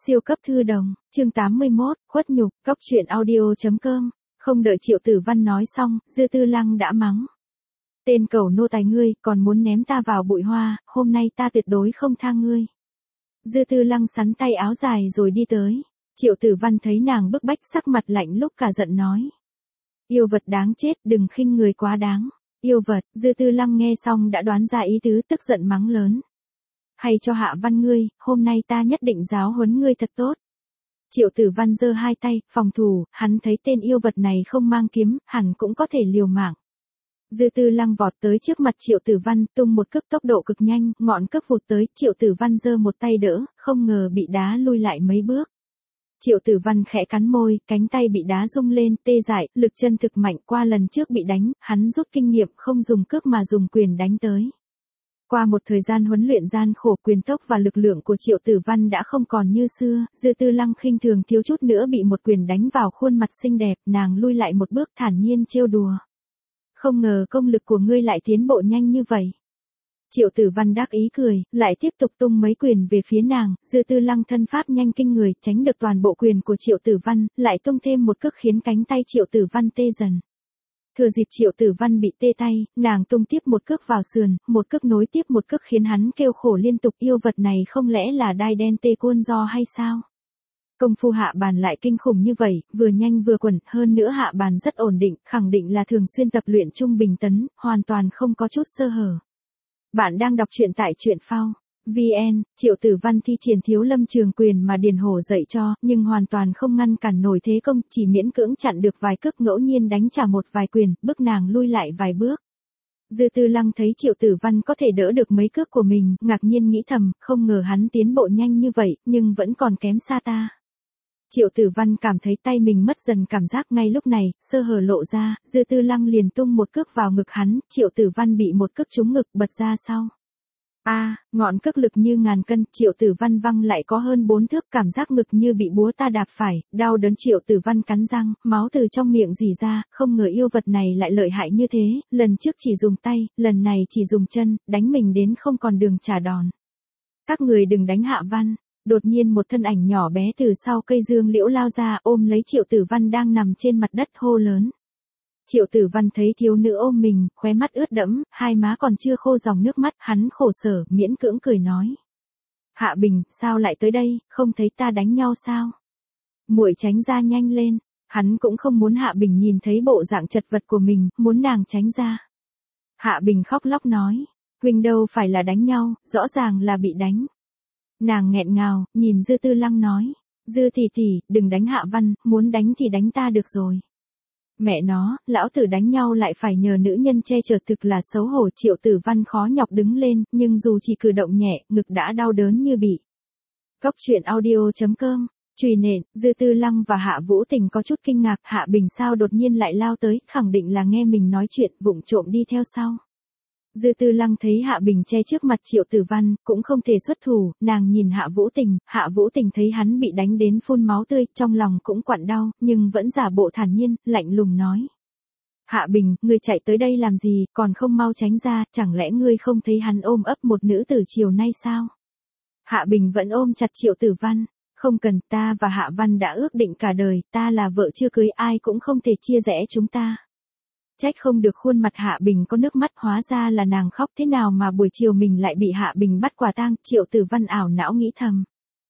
Siêu cấp thư đồng, chương 81, khuất nhục, cóc truyện audio.com. Không đợi Triệu Tử Văn nói xong, Dư Tư Lăng đã mắng. Tên cẩu nô tài ngươi, còn muốn ném ta vào bụi hoa, hôm nay ta tuyệt đối không tha ngươi. Dư Tư Lăng sắn tay áo dài rồi đi tới. Triệu Tử Văn thấy nàng bức bách, sắc mặt lạnh lúc cả giận nói. Yêu vật đáng chết, đừng khinh người quá đáng. Yêu vật, Dư Tư Lăng nghe xong đã đoán ra ý tứ, tức giận mắng lớn. Hay cho Hạ Văn ngươi, hôm nay ta nhất định giáo huấn ngươi thật tốt. Triệu Tử Văn giơ hai tay, phòng thủ, hắn thấy tên yêu vật này không mang kiếm, hẳn cũng có thể liều mạng. Dư Tư Lăng vọt tới trước mặt Triệu Tử Văn, tung một cước tốc độ cực nhanh, ngọn cước vụt tới, Triệu Tử Văn giơ một tay đỡ, không ngờ bị đá lui lại mấy bước. Triệu Tử Văn khẽ cắn môi, cánh tay bị đá rung lên, tê dại, lực chân thực mạnh, qua lần trước bị đánh, hắn rút kinh nghiệm không dùng cước mà dùng quyền đánh tới. Qua một thời gian huấn luyện gian khổ, quyền tốc và lực lượng của Triệu Tử Văn đã không còn như xưa, Dư Tư Lăng khinh thường thiếu chút nữa bị một quyền đánh vào khuôn mặt xinh đẹp, nàng lui lại một bước thản nhiên trêu đùa. Không ngờ công lực của ngươi lại tiến bộ nhanh như vậy. Triệu Tử Văn đắc ý cười, lại tiếp tục tung mấy quyền về phía nàng, Dư Tư Lăng thân pháp nhanh kinh người, tránh được toàn bộ quyền của Triệu Tử Văn, lại tung thêm một cước khiến cánh tay Triệu Tử Văn tê dần. Thừa dịp Triệu Tử Văn bị tê tay, nàng tung tiếp một cước vào sườn, một cước nối tiếp một cước khiến hắn kêu khổ liên tục, yêu vật này không lẽ là đai đen tê cuôn do hay sao? Công phu hạ bàn lại kinh khủng như vậy, vừa nhanh vừa quẩn, hơn nữa hạ bàn rất ổn định, khẳng định là thường xuyên tập luyện trung bình tấn, hoàn toàn không có chút sơ hở. Bạn đang đọc truyện tại truyện phao. VN, Triệu Tử Văn thi triển Thiếu Lâm Trường Quyền mà Điền Hổ dạy cho, nhưng hoàn toàn không ngăn cản nổi thế công, chỉ miễn cưỡng chặn được vài cước, ngẫu nhiên đánh trả một vài quyền, bức nàng lui lại vài bước. Dư Tư Lăng thấy Triệu Tử Văn có thể đỡ được mấy cước của mình, ngạc nhiên nghĩ thầm, không ngờ hắn tiến bộ nhanh như vậy, nhưng vẫn còn kém xa ta. Triệu Tử Văn cảm thấy tay mình mất dần cảm giác, ngay lúc này, sơ hở lộ ra, Dư Tư Lăng liền tung một cước vào ngực hắn, Triệu Tử Văn bị một cước trúng ngực, bật ra sau. Ngọn cước lực như ngàn cân, Triệu Tử Văn văng lại có hơn 4 thước, cảm giác ngực như bị búa ta đạp phải, đau đớn. Triệu Tử Văn cắn răng, máu từ trong miệng rỉ ra, không ngờ yêu vật này lại lợi hại như thế, lần trước chỉ dùng tay, lần này chỉ dùng chân, đánh mình đến không còn đường trả đòn. Các người đừng đánh Hạ Văn. Đột nhiên một thân ảnh nhỏ bé từ sau cây dương liễu lao ra, ôm lấy Triệu Tử Văn đang nằm trên mặt đất, hô lớn. Triệu Tử Văn thấy thiếu nữ ôm mình, khóe mắt ướt đẫm, hai má còn chưa khô dòng nước mắt, hắn khổ sở, miễn cưỡng cười nói. Hạ Bình, sao lại tới đây, không thấy ta đánh nhau sao? Muội tránh ra nhanh lên, hắn cũng không muốn Hạ Bình nhìn thấy bộ dạng chật vật của mình, muốn nàng tránh ra. Hạ Bình khóc lóc nói, huynh đâu phải là đánh nhau, rõ ràng là bị đánh. Nàng nghẹn ngào, nhìn Dư Tư Lăng nói, Dư tỷ tỷ, đừng đánh Hạ Văn, muốn đánh thì đánh ta được rồi. Mẹ nó, lão tử đánh nhau lại phải nhờ nữ nhân che chở, thực là xấu hổ. Triệu Tử Văn khó nhọc đứng lên, nhưng dù chỉ cử động nhẹ, ngực đã đau đớn như bị. Cóc truyện audio.com, Trùy nện, Dư Tư Lăng và Hạ Vũ Tình có chút kinh ngạc, Hạ Bình sao đột nhiên lại lao tới, khẳng định là nghe mình nói chuyện, vụng trộm đi theo sau. Dư Tư Lăng thấy Hạ Bình che trước mặt Triệu Tử Văn, cũng không thể xuất thủ, nàng nhìn Hạ Vũ Tình thấy hắn bị đánh đến phun máu tươi, trong lòng cũng quặn đau, nhưng vẫn giả bộ thản nhiên, lạnh lùng nói. Hạ Bình, ngươi chạy tới đây làm gì, còn không mau tránh ra, chẳng lẽ ngươi không thấy hắn ôm ấp một nữ tử chiều nay sao? Hạ Bình vẫn ôm chặt Triệu Tử Văn, không cần, ta và Hạ Văn đã ước định cả đời, ta là vợ chưa cưới, ai cũng không thể chia rẽ chúng ta. Trách không được khuôn mặt Hạ Bình có nước mắt, hóa ra là nàng khóc, thế nào mà buổi chiều mình lại bị Hạ Bình bắt quả tang. Triệu Tử Văn ảo não nghĩ thầm.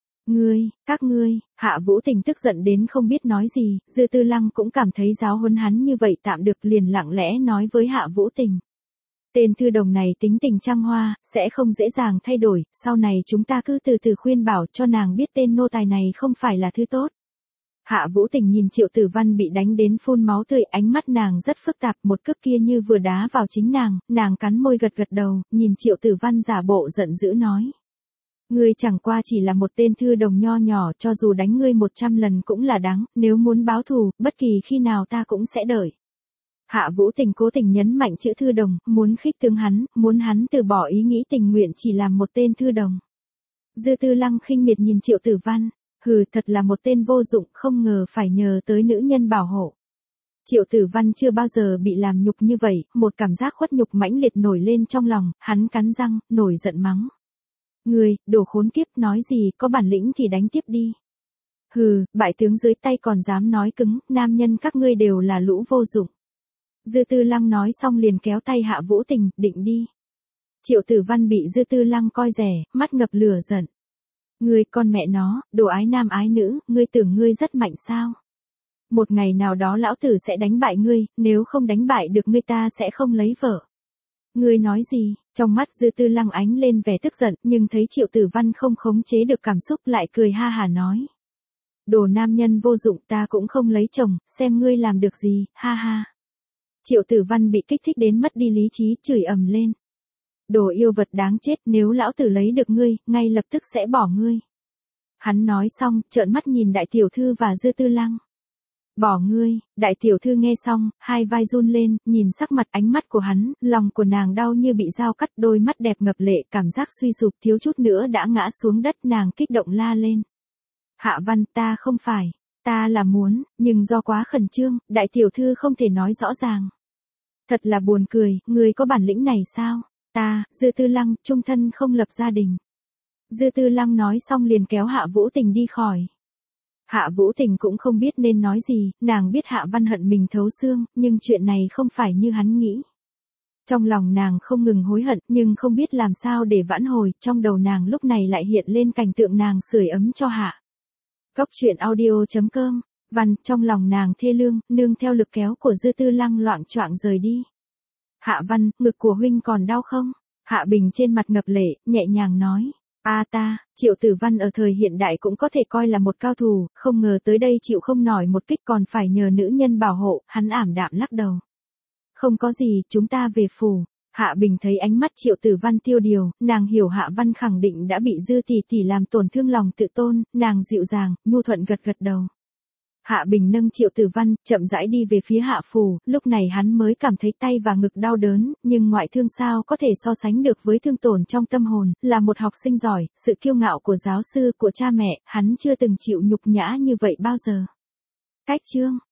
Các ngươi, Hạ Vũ Tình tức giận đến không biết nói gì, Dư Tư Lăng cũng cảm thấy giáo huấn hắn như vậy tạm được, liền lặng lẽ nói với Hạ Vũ Tình. Tên thư đồng này tính tình trăng hoa, sẽ không dễ dàng thay đổi, sau này chúng ta cứ từ từ khuyên bảo cho nàng biết tên nô tài này không phải là thứ tốt. Hạ Vũ Tình nhìn Triệu Tử Văn bị đánh đến phun máu tươi, ánh mắt nàng rất phức tạp, một cước kia như vừa đá vào chính nàng cắn môi gật gật đầu, nhìn Triệu Tử Văn giả bộ giận dữ nói. Ngươi chẳng qua chỉ là một tên thư đồng nho nhỏ, cho dù đánh ngươi 100 lần cũng là đáng, nếu muốn báo thù, bất kỳ khi nào ta cũng sẽ đợi. Hạ Vũ Tình cố tình nhấn mạnh chữ thư đồng, muốn khích tướng hắn, muốn hắn từ bỏ ý nghĩ tình nguyện chỉ làm một tên thư đồng. Dư Tư Lăng khinh miệt nhìn Triệu Tử Văn. Hừ, thật là một tên vô dụng, không ngờ phải nhờ tới nữ nhân bảo hộ. Triệu Tử Văn chưa bao giờ bị làm nhục như vậy, một cảm giác khuất nhục mãnh liệt nổi lên trong lòng, hắn cắn răng, nổi giận mắng. Ngươi, đồ khốn kiếp, nói gì, có bản lĩnh thì đánh tiếp đi. Hừ, bại tướng dưới tay còn dám nói cứng, nam nhân các ngươi đều là lũ vô dụng. Dư Tư Lăng nói xong liền kéo tay Hạ Vũ Tình, định đi. Triệu Tử Văn bị Dư Tư Lăng coi rẻ, mắt ngập lửa giận. Ngươi con mẹ nó, đồ ái nam ái nữ, ngươi tưởng ngươi rất mạnh sao? Một ngày nào đó lão tử sẽ đánh bại ngươi, nếu không đánh bại được ngươi ta sẽ không lấy vợ. Ngươi nói gì? Trong mắt Dư Tư Lăng ánh lên vẻ tức giận, nhưng thấy Triệu Tử Văn không khống chế được cảm xúc lại cười ha hả nói. Đồ nam nhân vô dụng, ta cũng không lấy chồng, xem ngươi làm được gì, ha ha. Triệu Tử Văn bị kích thích đến mất đi lý trí, chửi ầm lên. Đồ yêu vật đáng chết, nếu lão tử lấy được ngươi, ngay lập tức sẽ bỏ ngươi. Hắn nói xong, trợn mắt nhìn đại tiểu thư và Dư Tư Lăng. Bỏ ngươi, đại tiểu thư nghe xong, hai vai run lên, nhìn sắc mặt ánh mắt của hắn, lòng của nàng đau như bị dao cắt, đôi mắt đẹp ngập lệ, cảm giác suy sụp thiếu chút nữa đã ngã xuống đất, nàng kích động la lên. Hạ Văn, ta không phải, ta là muốn, nhưng do quá khẩn trương, đại tiểu thư không thể nói rõ ràng. Thật là buồn cười, ngươi có bản lĩnh này sao? Ta, Dư Tư Lăng, chung thân không lập gia đình. Dư Tư Lăng nói xong liền kéo Hạ Vũ Tình đi khỏi. Hạ Vũ Tình cũng không biết nên nói gì, nàng biết Hạ Văn hận mình thấu xương, nhưng chuyện này không phải như hắn nghĩ. Trong lòng nàng không ngừng hối hận, nhưng không biết làm sao để vãn hồi, trong đầu nàng lúc này lại hiện lên cảnh tượng nàng sưởi ấm cho Hạ. Góc truyện audio.com, Văn, trong lòng nàng thê lương, nương theo lực kéo của Dư Tư Lăng loạng choạng rời đi. Hạ Văn, ngực của huynh còn đau không? Hạ Bình trên mặt ngập lệ, nhẹ nhàng nói. Ta, Triệu Tử Văn ở thời hiện đại cũng có thể coi là một cao thủ, không ngờ tới đây chịu không nổi một kích còn phải nhờ nữ nhân bảo hộ, hắn ảm đạm lắc đầu. Không có gì, chúng ta về phủ. Hạ Bình thấy ánh mắt Triệu Tử Văn tiêu điều, nàng hiểu Hạ Văn khẳng định đã bị Dư tỷ tỷ làm tổn thương lòng tự tôn, nàng dịu dàng, nhu thuận gật gật đầu. Hạ Bình nâng Triệu Tử Văn, chậm rãi đi về phía Hạ phủ, lúc này hắn mới cảm thấy tay và ngực đau đớn, nhưng ngoại thương sao có thể so sánh được với thương tổn trong tâm hồn, là một học sinh giỏi, sự kiêu ngạo của giáo sư, của cha mẹ, hắn chưa từng chịu nhục nhã như vậy bao giờ. Cách chương